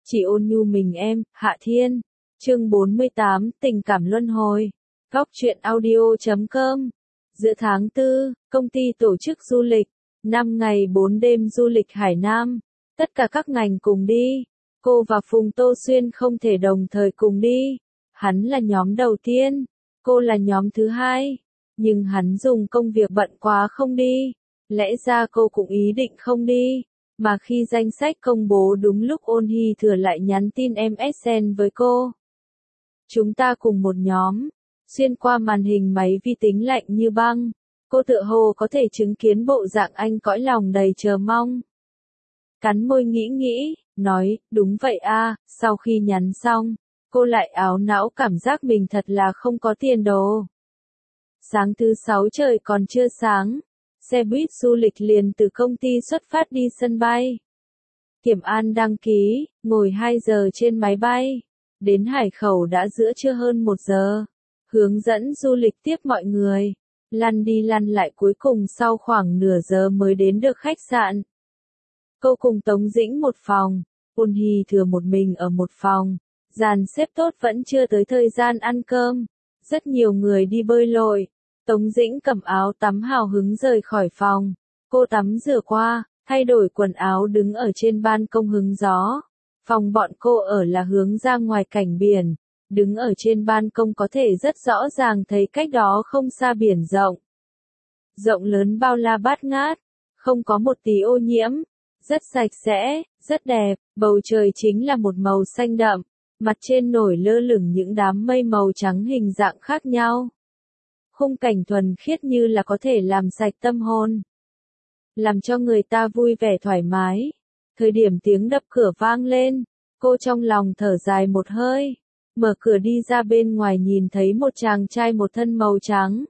Chỉ ôn nhu mình em, Hạ Thiên. Chương 48, tình cảm luân hồi. Góc truyện audio.com. Giữa tháng 4, công ty tổ chức du lịch, 5 ngày 4 đêm du lịch Hải Nam. Tất cả các ngành cùng đi. Cô và Phùng Tô Xuyên không thể đồng thời cùng đi. Hắn là nhóm đầu tiên, cô là nhóm thứ hai. Nhưng hắn dùng công việc bận quá không đi. Lẽ ra cô cũng ý định không đi. Mà khi danh sách công bố đúng lúc Ôn Hy Thừa lại nhắn tin MSN với cô. Chúng ta cùng một nhóm. Xuyên qua màn hình máy vi tính lạnh như băng. Cô tựa hồ có thể chứng kiến bộ dạng anh cõi lòng đầy chờ mong. Cắn môi nghĩ, nói, đúng vậy a. Sau khi nhắn xong, cô lại áo não cảm giác mình thật là không có tiền đồ. Sáng thứ 6 trời còn chưa sáng. Xe buýt du lịch liền từ công ty xuất phát đi sân bay. Kiểm an đăng ký, ngồi 2 giờ trên máy bay. Đến Hải Khẩu đã giữa trưa hơn 1 giờ. Hướng dẫn du lịch tiếp mọi người. Lăn đi lăn lại cuối cùng sau khoảng nửa giờ mới đến được khách sạn. Cô cùng Tống Dĩnh một phòng. Ôn Hy Thừa một mình ở một phòng. Dàn xếp tốt vẫn chưa tới thời gian ăn cơm. Rất nhiều người đi bơi lội. Tống Dĩnh cầm áo tắm hào hứng rời khỏi phòng. Cô tắm rửa qua, thay đổi quần áo đứng ở trên ban công hứng gió. Phòng bọn cô ở là hướng ra ngoài cảnh biển. Đứng ở trên ban công có thể rất rõ ràng thấy cách đó không xa biển rộng. Rộng lớn bao la bát ngát, không có một tí ô nhiễm. Rất sạch sẽ, rất đẹp, bầu trời chính là một màu xanh đậm. Mặt trên nổi lơ lửng những đám mây màu trắng hình dạng khác nhau. Khung cảnh thuần khiết như là có thể làm sạch tâm hồn. Làm cho người ta vui vẻ thoải mái. Thời điểm tiếng đập cửa vang lên, cô trong lòng thở dài một hơi. Mở cửa đi ra bên ngoài nhìn thấy một chàng trai một thân màu trắng.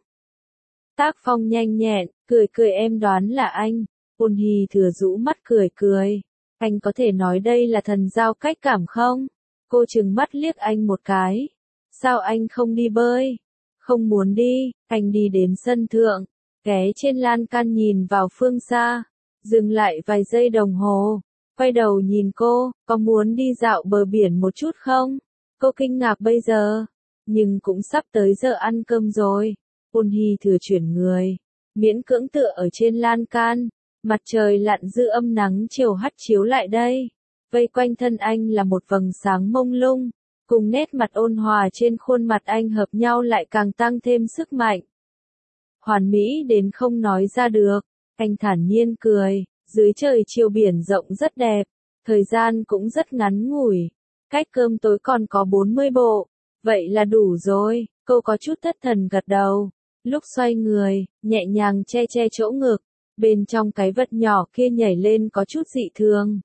Tác phong nhanh nhẹn, cười em đoán là anh. Ôn Hy Thừa rũ mắt cười. Anh có thể nói đây là thần giao cách cảm không? Cô trừng mắt liếc anh một cái. Sao anh không đi bơi? Không muốn đi, anh đi đến sân thượng, ghé trên lan can nhìn vào phương xa, dừng lại vài giây đồng hồ, quay đầu nhìn cô, có muốn đi dạo bờ biển một chút không? Cô kinh ngạc bây giờ, nhưng cũng sắp tới giờ ăn cơm rồi. Ôn Hy Thừa chuyển người, miễn cưỡng tựa ở trên lan can, mặt trời lặn giữ âm nắng chiều hắt chiếu lại đây, vây quanh thân anh là một vầng sáng mông lung. Cùng nét mặt ôn hòa trên khuôn mặt anh hợp nhau lại càng tăng thêm sức mạnh. Hoàn mỹ đến không nói ra được, anh thản nhiên cười, dưới trời chiều biển rộng rất đẹp, thời gian cũng rất ngắn ngủi, cách cơm tối còn có 40 bộ, vậy là đủ rồi, cô có chút thất thần gật đầu, lúc xoay người, nhẹ nhàng che chỗ ngực, bên trong cái vật nhỏ kia nhảy lên có chút dị thường.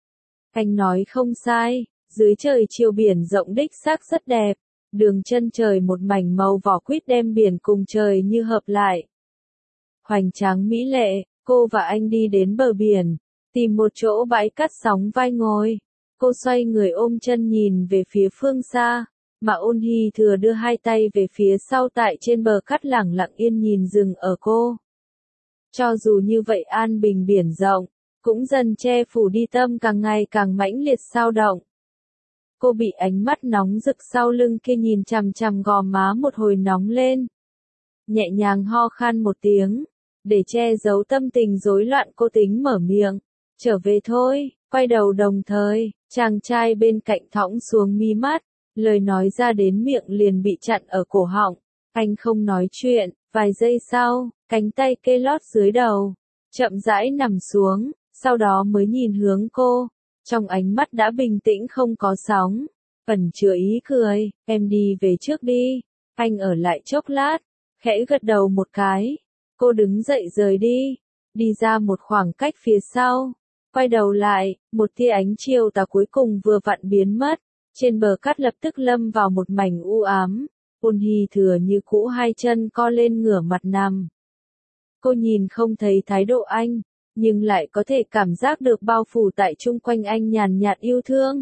Anh nói không sai. Dưới trời chiều biển rộng đích xác rất đẹp, đường chân trời một mảnh màu vỏ quýt đem biển cùng trời như hợp lại. Hoành tráng mỹ lệ, cô và anh đi đến bờ biển, tìm một chỗ bãi cát sóng vai ngồi. Cô xoay người ôm chân nhìn về phía phương xa, mà Ôn Hy Thừa đưa hai tay về phía sau tại trên bờ cát lẳng lặng yên nhìn rừng ở cô. Cho dù như vậy an bình biển rộng, cũng dần che phủ đi tâm càng ngày càng mãnh liệt sao động. Cô bị ánh mắt nóng rực sau lưng kia nhìn chằm chằm gò má một hồi nóng lên. Nhẹ nhàng ho khan một tiếng, để che giấu tâm tình rối loạn cô tính mở miệng. Trở về thôi, quay đầu đồng thời, chàng trai bên cạnh thõng xuống mí mắt, lời nói ra đến miệng liền bị chặn ở cổ họng. Anh không nói chuyện, vài giây sau, cánh tay kê lót dưới đầu, chậm rãi nằm xuống, sau đó mới nhìn hướng cô. Trong ánh mắt đã bình tĩnh không có sóng, ẩn chứa ý cười, em đi về trước đi, anh ở lại chốc lát, khẽ gật đầu một cái, cô đứng dậy rời đi ra một khoảng cách phía sau, quay đầu lại, một tia ánh chiều tà cuối cùng vừa vặn biến mất, trên bờ cát lập tức lâm vào một mảnh u ám, Ôn Hy Thừa như cũ hai chân co lên ngửa mặt nằm. Cô nhìn không thấy thái độ anh. Nhưng lại có thể cảm giác được bao phủ tại chung quanh anh nhàn nhạt yêu thương.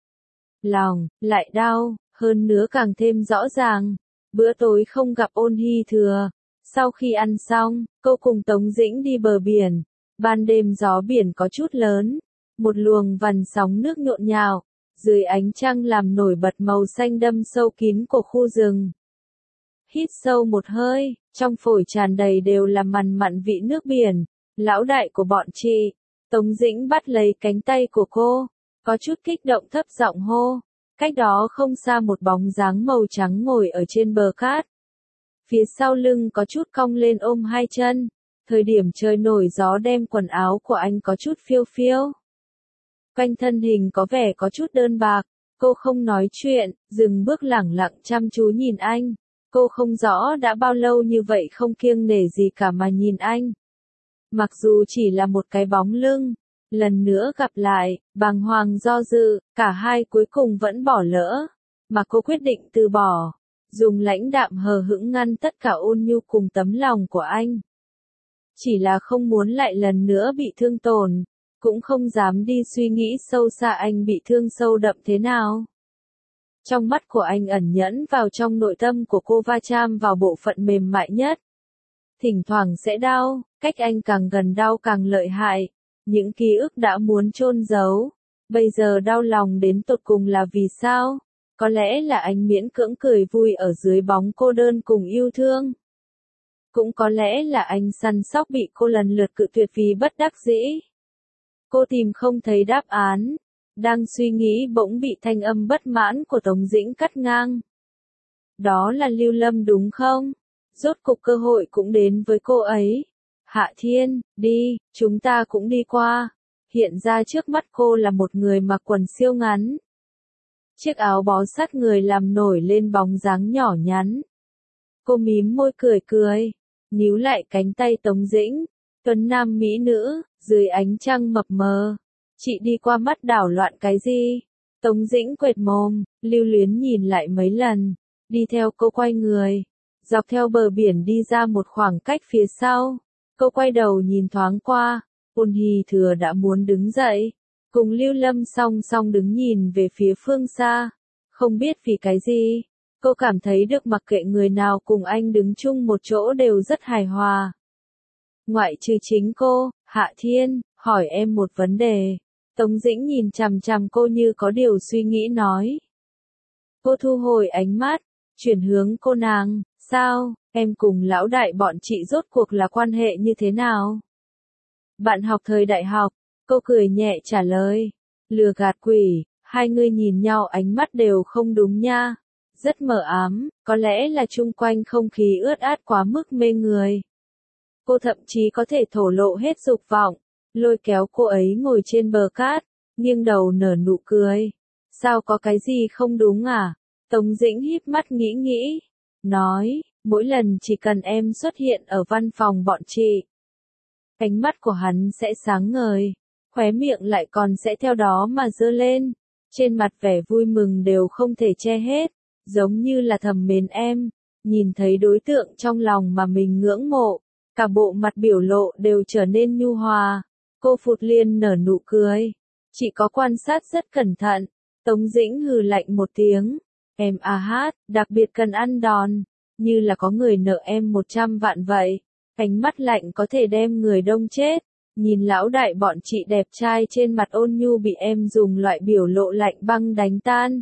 Lòng, lại đau, hơn nữa càng thêm rõ ràng. Bữa tối không gặp Ôn Hy Thừa. Sau khi ăn xong, cô cùng Tống Dĩnh đi bờ biển. Ban đêm gió biển có chút lớn. Một luồng vằn sóng nước nhộn nhạo. dưới ánh trăng làm nổi bật màu xanh đâm sâu kín của khu rừng. Hít sâu một hơi, trong phổi tràn đầy đều là mằn mặn vị nước biển. Lão đại của bọn chị, Tống Dĩnh bắt lấy cánh tay của cô, có chút kích động thấp giọng hô. Cách đó không xa một bóng dáng màu trắng ngồi ở trên bờ cát. Phía sau lưng có chút cong lên ôm hai chân. Thời điểm trời nổi gió đem quần áo của anh có chút phiêu phiêu. Quanh thân hình có vẻ có chút đơn bạc. Cô không nói chuyện, dừng bước lẳng lặng chăm chú nhìn anh. Cô không rõ đã bao lâu như vậy không kiêng nể gì cả mà nhìn anh. Mặc dù chỉ là một cái bóng lưng, lần nữa gặp lại, bàng hoàng do dự, cả hai cuối cùng vẫn bỏ lỡ, mà cô quyết định từ bỏ, dùng lãnh đạm hờ hững ngăn tất cả ôn nhu cùng tấm lòng của anh. Chỉ là không muốn lại lần nữa bị thương tổn, cũng không dám đi suy nghĩ sâu xa anh bị thương sâu đậm thế nào. Trong mắt của anh ẩn nhẫn vào trong nội tâm của cô va chạm vào bộ phận mềm mại nhất. Thỉnh thoảng sẽ đau, cách anh càng gần đau càng lợi hại. Những ký ức đã muốn chôn giấu. Bây giờ đau lòng đến tột cùng là vì sao? Có lẽ là anh miễn cưỡng cười vui ở dưới bóng cô đơn cùng yêu thương. Cũng có lẽ là anh săn sóc bị cô lần lượt cự tuyệt vì bất đắc dĩ. Cô tìm không thấy đáp án. Đang suy nghĩ bỗng bị thanh âm bất mãn của Tống Dĩnh cắt ngang. Đó là Lưu Lâm đúng không? Rốt cục cơ hội cũng đến với cô ấy. Hạ Thiên, đi, chúng ta cũng đi qua. Hiện ra trước mắt cô là một người mặc quần siêu ngắn. Chiếc áo bó sát người làm nổi lên bóng dáng nhỏ nhắn. Cô mím môi cười cười, níu lại cánh tay Tống Dĩnh. Tuấn nam mỹ nữ, dưới ánh trăng mập mờ. Chị đi qua mắt đảo loạn cái gì? Tống Dĩnh quệt mồm, lưu luyến nhìn lại mấy lần. Đi theo cô quay người. Dọc theo bờ biển đi ra một khoảng cách phía sau. Cô quay đầu nhìn thoáng qua. Ôn Hì Thừa đã muốn đứng dậy. Cùng Lưu Lâm song song đứng nhìn về phía phương xa. Không biết vì cái gì. Cô cảm thấy được mặc kệ người nào cùng anh đứng chung một chỗ đều rất hài hòa. Ngoại trừ chính cô, Hạ Thiên, hỏi em một vấn đề. Tống Dĩnh nhìn chằm chằm cô như có điều suy nghĩ nói. Cô thu hồi ánh mắt, chuyển hướng cô nàng, sao, em cùng lão đại bọn chị rốt cuộc là quan hệ như thế nào? Bạn học thời đại học, cô cười nhẹ trả lời. Lừa gạt quỷ, hai người nhìn nhau ánh mắt đều không đúng nha. Rất mờ ám, có lẽ là chung quanh không khí ướt át quá mức mê người. Cô thậm chí có thể thổ lộ hết dục vọng, lôi kéo cô ấy ngồi trên bờ cát, nghiêng đầu nở nụ cười. Sao có cái gì không đúng à? Tống Dĩnh híp mắt nghĩ nghĩ, nói, mỗi lần chỉ cần em xuất hiện ở văn phòng bọn chị. Ánh mắt của hắn sẽ sáng ngời, khóe miệng lại còn sẽ theo đó mà giơ lên. Trên mặt vẻ vui mừng đều không thể che hết, giống như là thầm mến em, nhìn thấy đối tượng trong lòng mà mình ngưỡng mộ. Cả bộ mặt biểu lộ đều trở nên nhu hòa. Cô Phụt Liên nở nụ cười. Chị có quan sát rất cẩn thận. Tống Dĩnh hừ lạnh một tiếng. Em hát, đặc biệt cần ăn đòn. Như là có người nợ em 100 vạn vậy. Ánh mắt lạnh có thể đem người đông chết. Nhìn lão đại bọn chị đẹp trai trên mặt ôn nhu bị em dùng loại biểu lộ lạnh băng đánh tan.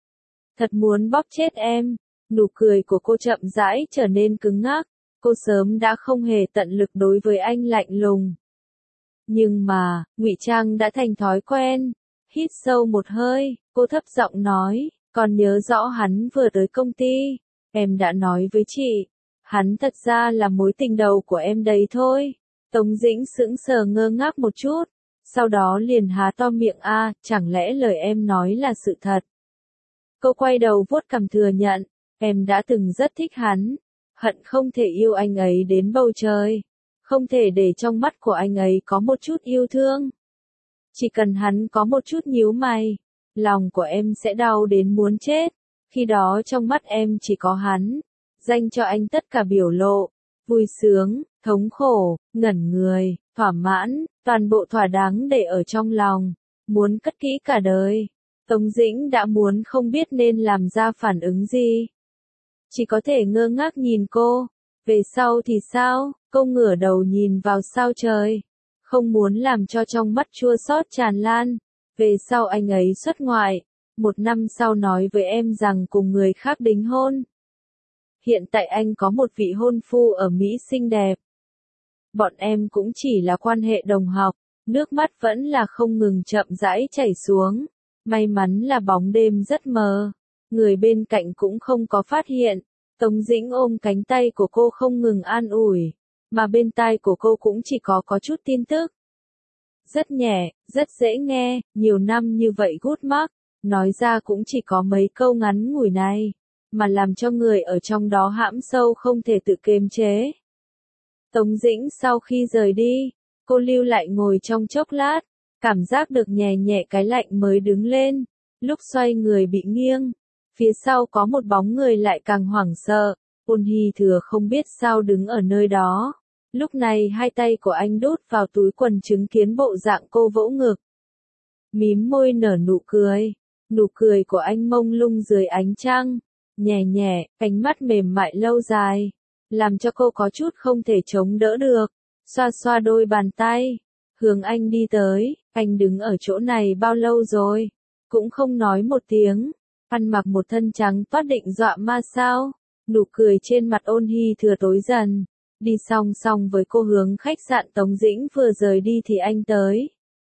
Thật muốn bóp chết em. Nụ cười của cô chậm rãi trở nên cứng ngắc. Cô sớm đã không hề tận lực đối với anh lạnh lùng. Nhưng mà, ngụy trang đã thành thói quen. Hít sâu một hơi, cô thấp giọng nói, còn nhớ rõ hắn vừa tới công ty. Em đã nói với chị, hắn thật ra là mối tình đầu của em đấy thôi. Tống Dĩnh sững sờ ngơ ngác một chút, sau đó liền há to miệng chẳng lẽ lời em nói là sự thật. Cô quay đầu vuốt cằm thừa nhận, em đã từng rất thích hắn. Hận không thể yêu anh ấy đến bầu trời, không thể để trong mắt của anh ấy có một chút yêu thương. Chỉ cần hắn có một chút nhíu mày, lòng của em sẽ đau đến muốn chết. Khi đó trong mắt em chỉ có hắn, dành cho anh tất cả biểu lộ, vui sướng, thống khổ, ngẩn người, thỏa mãn, toàn bộ thỏa đáng để ở trong lòng, muốn cất kỹ cả đời. Tống Dĩnh đã muốn không biết nên làm ra phản ứng gì. Chỉ có thể ngơ ngác nhìn cô. Về sau thì sao? Cô ngửa đầu nhìn vào sao trời. Không muốn làm cho trong mắt chua xót tràn lan. Về sau anh ấy xuất ngoại. 1 năm sau nói với em rằng cùng người khác đính hôn. Hiện tại anh có một vị hôn phu ở Mỹ xinh đẹp. Bọn em cũng chỉ là quan hệ đồng học, nước mắt vẫn là không ngừng chậm rãi chảy xuống. May mắn là bóng đêm rất mờ, người bên cạnh cũng không có phát hiện. Tống Dĩnh ôm cánh tay của cô không ngừng an ủi, mà bên tai của cô cũng chỉ có chút tin tức. Rất nhẹ, rất dễ nghe, nhiều năm như vậy gút mắc, nói ra cũng chỉ có mấy câu ngắn ngủi này, mà làm cho người ở trong đó hãm sâu không thể tự kiềm chế. Tống Dĩnh sau khi rời đi, cô lưu lại ngồi trong chốc lát, cảm giác được nhẹ nhẹ cái lạnh mới đứng lên, lúc xoay người bị nghiêng, phía sau có một bóng người lại càng hoảng sợ, Ôn Hy Thừa không biết sao đứng ở nơi đó. Lúc này hai tay của anh đút vào túi quần chứng kiến bộ dạng cô vỗ ngực. Mím môi nở nụ cười của anh mông lung dưới ánh trăng, nhẹ nhẹ, ánh mắt mềm mại lâu dài, làm cho cô có chút không thể chống đỡ được, xoa xoa đôi bàn tay, hướng anh đi tới, anh đứng ở chỗ này bao lâu rồi, cũng không nói một tiếng, ăn mặc một thân trắng toát định dọa ma sao, nụ cười trên mặt Ôn Hy Thừa tối dần. Đi song song với cô hướng khách sạn Tống Dĩnh vừa rời đi thì anh tới.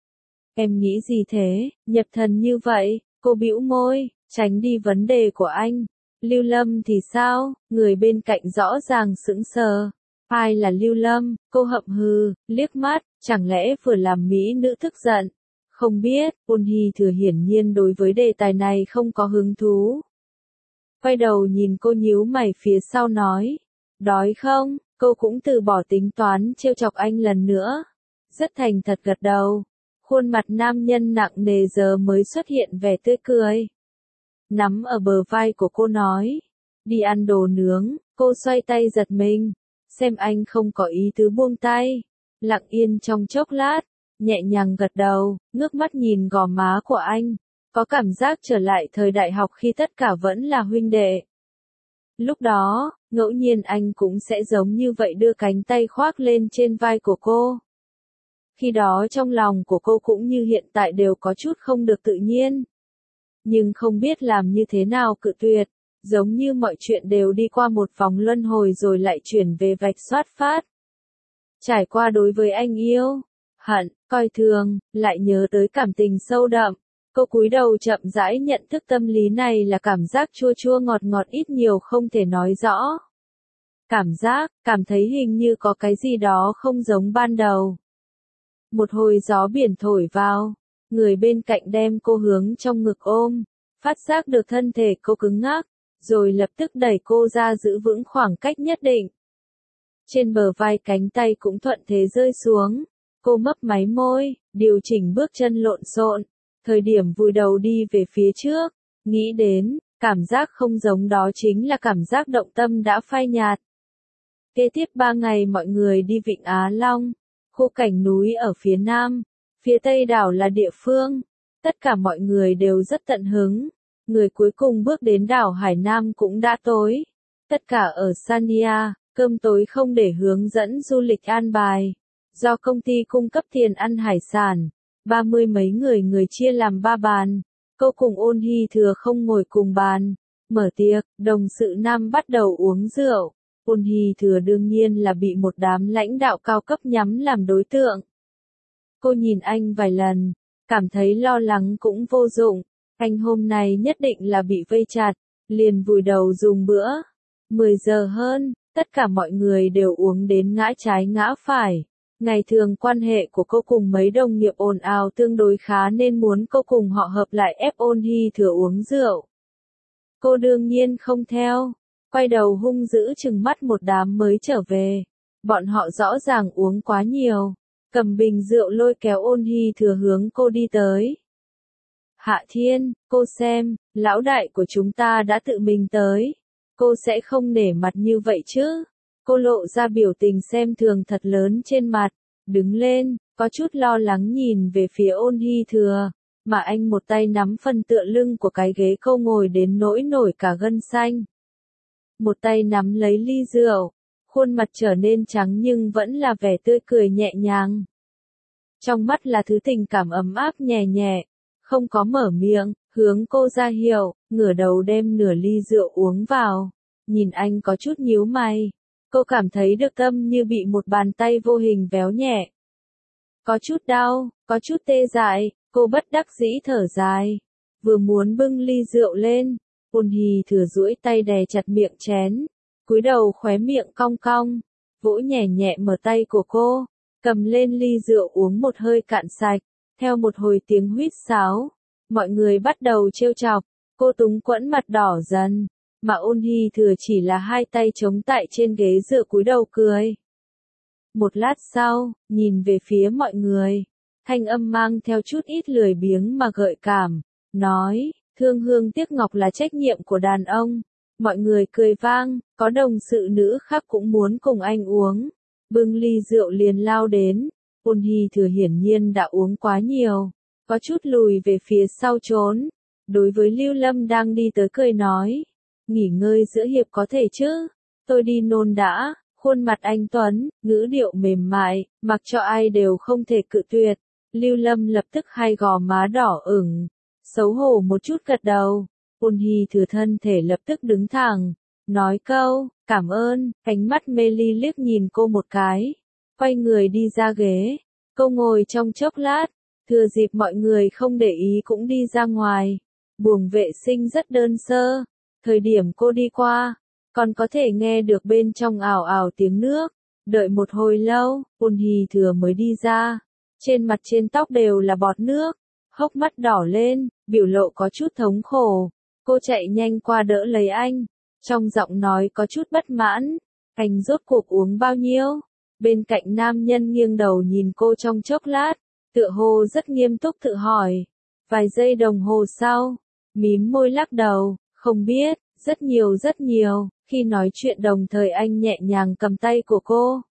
Em nghĩ gì thế, nhập thần như vậy, cô bĩu môi, tránh đi vấn đề của anh. Lưu Lâm thì sao, người bên cạnh rõ ràng sững sờ. Ai là Lưu Lâm, cô hậm hừ, liếc mắt, chẳng lẽ vừa làm mỹ nữ tức giận. Không biết, Ôn Hy Thừa hiển nhiên đối với đề tài này không có hứng thú. Quay đầu nhìn cô nhíu mày phía sau nói, đói không? Cô cũng từ bỏ tính toán trêu chọc anh lần nữa. Rất thành thật gật đầu. Khuôn mặt nam nhân nặng nề giờ mới xuất hiện vẻ tươi cười. Nắm ở bờ vai của cô nói. Đi ăn đồ nướng, cô xoay tay giật mình. Xem anh không có ý tứ buông tay. Lặng yên trong chốc lát, nhẹ nhàng gật đầu, ngước mắt nhìn gò má của anh. Có cảm giác trở lại thời đại học khi tất cả vẫn là huynh đệ. Lúc đó, ngẫu nhiên anh cũng sẽ giống như vậy đưa cánh tay khoác lên trên vai của cô. Khi đó trong lòng của cô cũng như hiện tại đều có chút không được tự nhiên. Nhưng không biết làm như thế nào cự tuyệt, giống như mọi chuyện đều đi qua một vòng luân hồi rồi lại chuyển về vạch xuất phát. Trải qua đối với anh yêu, hận, coi thường, lại nhớ tới cảm tình sâu đậm. Cô cúi đầu chậm rãi nhận thức tâm lý này là cảm giác chua chua ngọt ngọt ít nhiều không thể nói rõ. Cảm thấy hình như có cái gì đó không giống ban đầu. Một hồi gió biển thổi vào, người bên cạnh đem cô hướng trong ngực ôm, phát giác được thân thể cô cứng ngắc, rồi lập tức đẩy cô ra giữ vững khoảng cách nhất định. Trên bờ vai cánh tay cũng thuận thế rơi xuống, cô mấp máy môi, điều chỉnh bước chân lộn xộn. Thời điểm vùi đầu đi về phía trước, nghĩ đến, cảm giác không giống đó chính là cảm giác động tâm đã phai nhạt. Kế tiếp 3 ngày mọi người đi Vịnh Á Long, khu cảnh núi ở phía nam, phía tây đảo là địa phương. Tất cả mọi người đều rất tận hứng. Người cuối cùng bước đến đảo Hải Nam cũng đã tối. Tất cả ở Sanya, cơm tối không để hướng dẫn du lịch an bài. Do công ty cung cấp tiền ăn hải sản. 30 mấy người chia làm 3 bàn, cô cùng Ôn Hy Thừa không ngồi cùng bàn. Mở tiệc, đồng sự nam bắt đầu uống rượu. Ôn Hy Thừa đương nhiên là bị một đám lãnh đạo cao cấp nhắm làm đối tượng. Cô nhìn anh vài lần, cảm thấy lo lắng cũng vô dụng. Anh hôm nay nhất định là bị vây chặt, liền vùi đầu dùng bữa. 10 giờ hơn, tất cả mọi người đều uống đến ngã trái ngã phải. Ngày thường quan hệ của cô cùng mấy đồng nghiệp ồn ào tương đối khá nên muốn cô cùng họ hợp lại ép Ôn Hy Thừa uống rượu. Cô đương nhiên không theo, quay đầu hung dữ trừng mắt một đám mới trở về. Bọn họ rõ ràng uống quá nhiều, cầm bình rượu lôi kéo Ôn Hy Thừa hướng cô đi tới. Hạ Thiên, cô xem, lão đại của chúng ta đã tự mình tới. Cô sẽ không nể mặt như vậy chứ? Cô lộ ra biểu tình xem thường thật lớn trên mặt, đứng lên, có chút lo lắng nhìn về phía Ôn Hy Thừa, mà anh một tay nắm phần tựa lưng của cái ghế cô ngồi đến nỗi nổi cả gân xanh. Một tay nắm lấy ly rượu, khuôn mặt trở nên trắng nhưng vẫn là vẻ tươi cười nhẹ nhàng. Trong mắt là thứ tình cảm ấm áp nhẹ nhẹ, không có mở miệng, hướng cô ra hiệu, ngửa đầu đem nửa ly rượu uống vào. Nhìn anh có chút nhíu mày. Cô cảm thấy được tâm như bị một bàn tay vô hình véo nhẹ. Có chút đau, có chút tê dại, cô bất đắc dĩ thở dài. Vừa muốn bưng ly rượu lên, Ôn Hì Thừa duỗi tay đè chặt miệng chén, cúi đầu khóe miệng cong cong, vỗ nhẹ nhẹ mở tay của cô, cầm lên ly rượu uống một hơi cạn sạch. Theo một hồi tiếng huýt sáo, mọi người bắt đầu trêu chọc, cô túng quẫn mặt đỏ dần, mà Ôn Hì Thừa chỉ là hai tay chống tại trên ghế dựa cúi đầu cười. Một lát sau, nhìn về phía mọi người, thanh âm mang theo chút ít lười biếng mà gợi cảm, nói, thương hương tiếc ngọc là trách nhiệm của đàn ông. Mọi người cười vang, có đồng sự nữ khác cũng muốn cùng anh uống. Bưng ly rượu liền lao đến, Ôn Hì Thừa hiển nhiên đã uống quá nhiều, có chút lùi về phía sau trốn. Đối với Lưu Lâm đang đi tới cười nói, nghỉ ngơi giữa hiệp có thể chứ, tôi đi nôn đã. Khuôn mặt anh tuấn, ngữ điệu mềm mại, mặc cho ai đều không thể cự tuyệt. Lưu Lâm lập tức hai gò má đỏ ửng, xấu hổ một chút gật đầu. Ôn Hì Thừa thân thể lập tức đứng thẳng, nói câu, cảm ơn, ánh mắt mê ly liếc nhìn cô một cái, quay người đi ra ghế. Cô ngồi trong chốc lát, thừa dịp mọi người không để ý cũng đi ra ngoài. Buồng vệ sinh rất đơn sơ, thời điểm cô đi qua, còn có thể nghe được bên trong ào ào tiếng nước. Đợi một hồi lâu, Ôn Hì Thừa mới đi ra. Trên mặt trên tóc đều là bọt nước, hốc mắt đỏ lên, biểu lộ có chút thống khổ. Cô chạy nhanh qua đỡ lấy anh, trong giọng nói có chút bất mãn. Anh rốt cuộc uống bao nhiêu? Bên cạnh nam nhân nghiêng đầu nhìn cô trong chốc lát, tựa hồ rất nghiêm túc tự hỏi. Vài giây đồng hồ sau, mím môi lắc đầu, không biết, rất nhiều. Khi nói chuyện đồng thời anh nhẹ nhàng cầm tay của cô.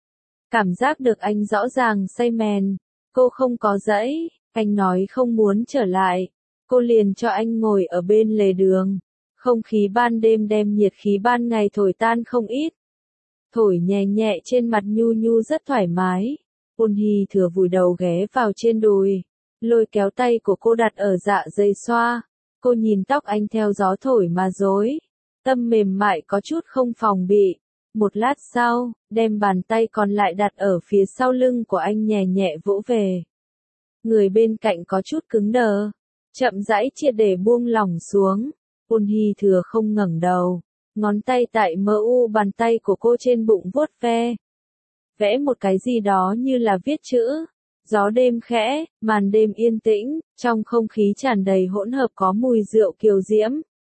Cảm giác được anh rõ ràng say mèn, cô không có dãy, anh nói không muốn trở lại. Cô liền cho anh ngồi ở bên lề đường. Không khí ban đêm đem nhiệt khí ban ngày thổi tan không ít. Thổi nhẹ nhẹ trên mặt nhu nhu rất thoải mái. Ôn Hì Thừa vùi đầu ghé vào trên đùi, lôi kéo tay của cô đặt ở dạ dày xoa. Cô nhìn tóc anh theo gió thổi mà rối. Tâm mềm mại có chút không phòng bị. Một lát sau, đem bàn tay còn lại đặt ở phía sau lưng của anh nhẹ nhẹ vỗ về. Người bên cạnh có chút cứng đờ, chậm rãi triệt để buông lỏng xuống. Ôn Hì Thừa không ngẩng đầu, ngón tay tại mu bàn tay của cô trên bụng vuốt ve. Vẽ một cái gì đó như là viết chữ. Gió đêm khẽ, màn đêm yên tĩnh, trong không khí tràn đầy hỗn hợp có mùi rượu kiều diễm.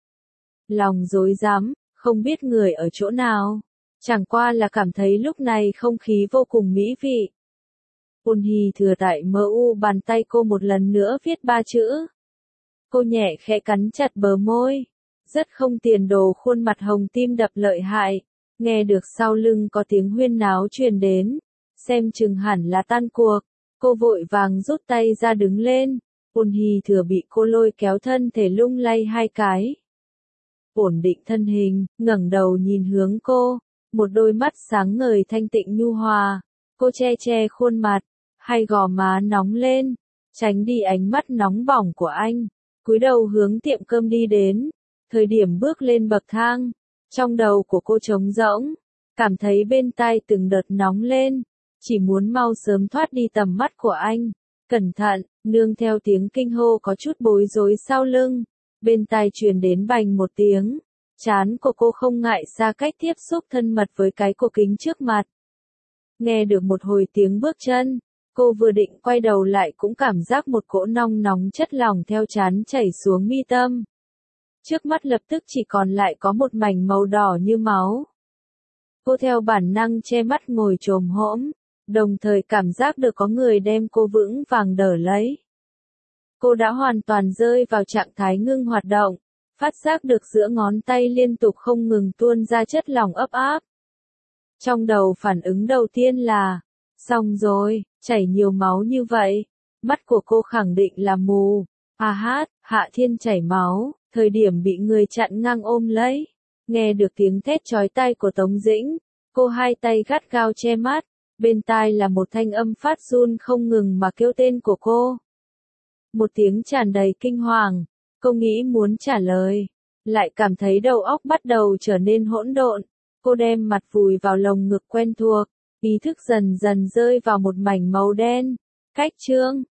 Lòng rối rắm, không biết người ở chỗ nào. Chẳng qua là cảm thấy lúc này không khí vô cùng mỹ vị. Ôn Hì Thừa tại mu bàn tay cô một lần nữa viết 3 chữ. Cô nhẹ khẽ cắn chặt bờ môi. Rất không tiền đồ, khuôn mặt hồng tim đập lợi hại. Nghe được sau lưng có tiếng huyên náo truyền đến. Xem chừng hẳn là tan cuộc. Cô vội vàng rút tay ra đứng lên. Ôn Hì Thừa bị cô lôi kéo thân thể lung lay hai cái. Ổn định thân hình, ngẩng đầu nhìn hướng cô. Một đôi mắt sáng ngời thanh tịnh nhu hòa. Cô che khuôn mặt, hai gò má nóng lên, tránh đi ánh mắt nóng bỏng của anh. Cúi đầu hướng tiệm cơm đi đến. Thời điểm bước lên bậc thang, trong đầu của cô trống rỗng, cảm thấy bên tai từng đợt nóng lên, chỉ muốn mau sớm thoát đi tầm mắt của anh. Cẩn thận, nương theo tiếng kinh hô có chút bối rối sau lưng, bên tai truyền đến bành một tiếng, trán của cô không ngại xa cách tiếp xúc thân mật với cái cổ kính trước mặt. Nghe được một hồi tiếng bước chân, cô vừa định quay đầu lại cũng cảm giác một cỗ nong nóng chất lỏng theo trán chảy xuống mi tâm. Trước mắt lập tức chỉ còn lại có một mảnh màu đỏ như máu. Cô theo bản năng che mắt ngồi chồm hổm, đồng thời cảm giác được có người đem cô vững vàng đỡ lấy. Cô đã hoàn toàn rơi vào trạng thái ngưng hoạt động, phát giác được giữa ngón tay liên tục không ngừng tuôn ra chất lỏng ấp áp. Trong đầu phản ứng đầu tiên là, xong rồi, chảy nhiều máu như vậy, mắt của cô khẳng định là mù. Hạ Thiên chảy máu, thời điểm bị người chặn ngang ôm lấy. Nghe được tiếng thét chói tai của Tống Dĩnh, cô hai tay gắt gao che mắt, bên tai là một thanh âm phát run không ngừng mà kêu tên của cô. Một tiếng tràn đầy kinh hoàng, Cô nghĩ muốn trả lời, lại cảm thấy đầu óc bắt đầu trở nên hỗn độn. Cô đem mặt vùi vào lồng ngực quen thuộc, ý thức dần dần rơi vào một mảnh màu đen. Cách chương